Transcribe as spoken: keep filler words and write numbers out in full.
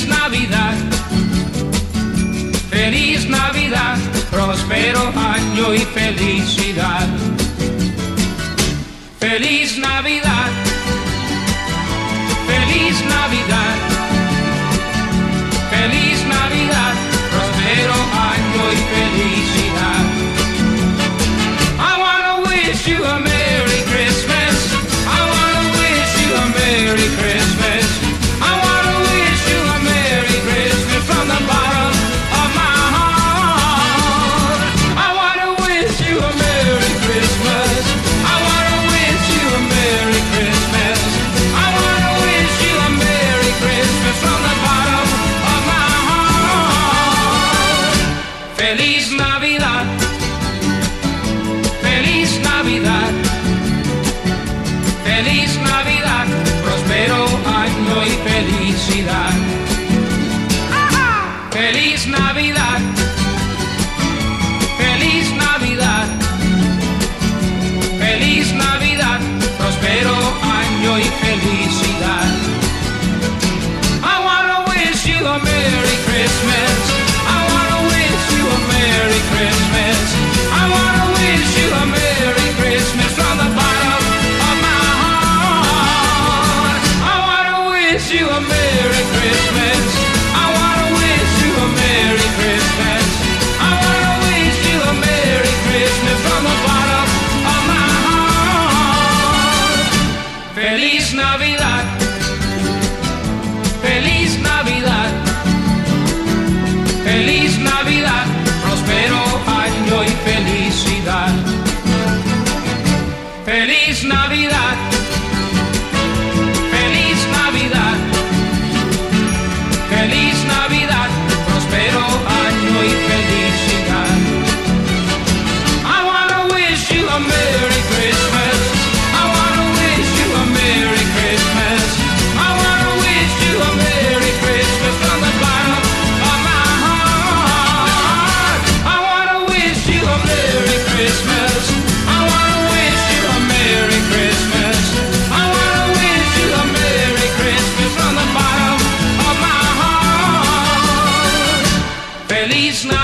Feliz Navidad, feliz Navidad, próspero año y felicidad. Feliz Navidad, feliz Navidad, feliz Navidad, próspero año y felicidad. I wanna wish you a Merry Christmas. I wanna wish you a Merry Christmas. I wanna wish you a Merry Christmas from the bottom of my heart. I wanna wish you a Merry Christmas. I wanna wish you a Merry Christmas. I wanna wish you a Merry Christmas from the bottom of my heart. Feliz Navidad, feliz Navidad, feliz Navidad, próspero año y felicidad. Feliz Navidad, feliz Navidad, feliz Navidad, próspero año y felicidad. I wanna wish you a Merry Christmas. I wanna wish you a Merry Christmas. I wanna wish you a Merry Christmas from the bottom of my heart. I wanna wish you a Merry Christmas. I wanna wish you a Merry Christmas. I wanna wish you a Merry Christmas from the bottom of my heart. Feliz Navidad, feliz Navidad, feliz Navidad, próspero año y felicidad. Feliz Navidad, feliz Navidad, feliz Navidad, próspero año y felicidad. I wanna wish you a Merry Christmas. I wanna wish you a Merry Christmas. I wanna wish you a Merry Christmas from the bottom of my heart. I wanna wish you a Merry Christmas. I wanna wish you a Merry Christmas. I wanna wish you a Merry Christmas from the bottom of my heart. Feliz Navidad.